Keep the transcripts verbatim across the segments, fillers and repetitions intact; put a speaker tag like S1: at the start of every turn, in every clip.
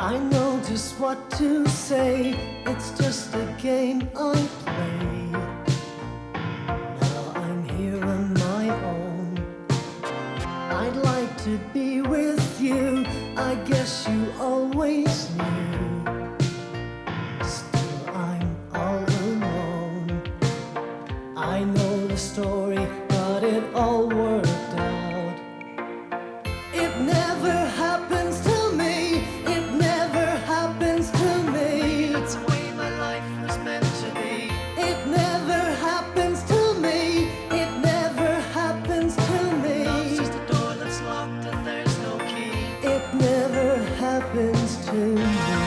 S1: I know just what to say. It's just a game I play. Now I'm here on my own. I'd like to be with you. I guess you always knew. Still I'm all alone. I know the story, but it all worked out. It never happens to me. It never happens to me.
S2: That's the way my life was meant to be.
S1: It never happens to me. It never happens to me.
S2: Love's just a door that's locked and there's no key.
S1: It never happens to me.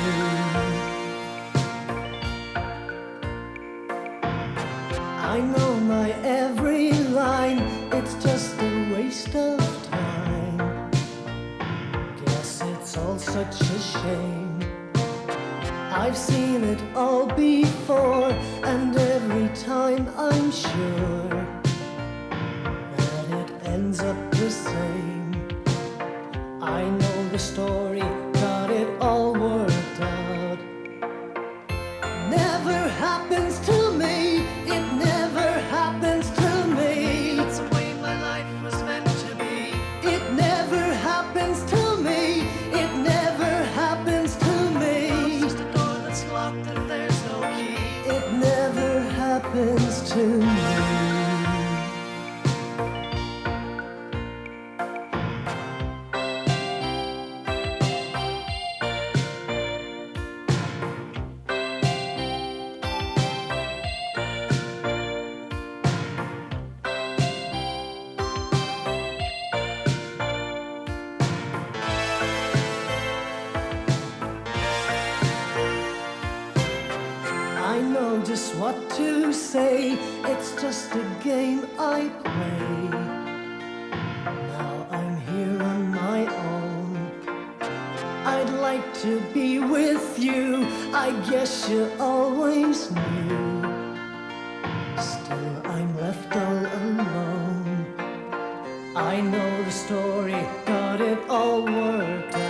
S1: I know my every line. It's just a waste of time. Guess it's all such a shame. I've seen it all before, and every time I'm sure that it ends up the same. I know the story, got it all worked out. Never happens to me. It never happens to me.
S2: That's the way my life was meant to be.
S1: It never happens to me. It never happens to me.
S2: Love's just a door that's locked and there's no key.
S1: It never happens to me. I know just what to say. It's just a game I play. Now I'm here on my own. I'd like to be with you. I guess you always knew. Still I'm left all alone. I know the story, got it all worked out.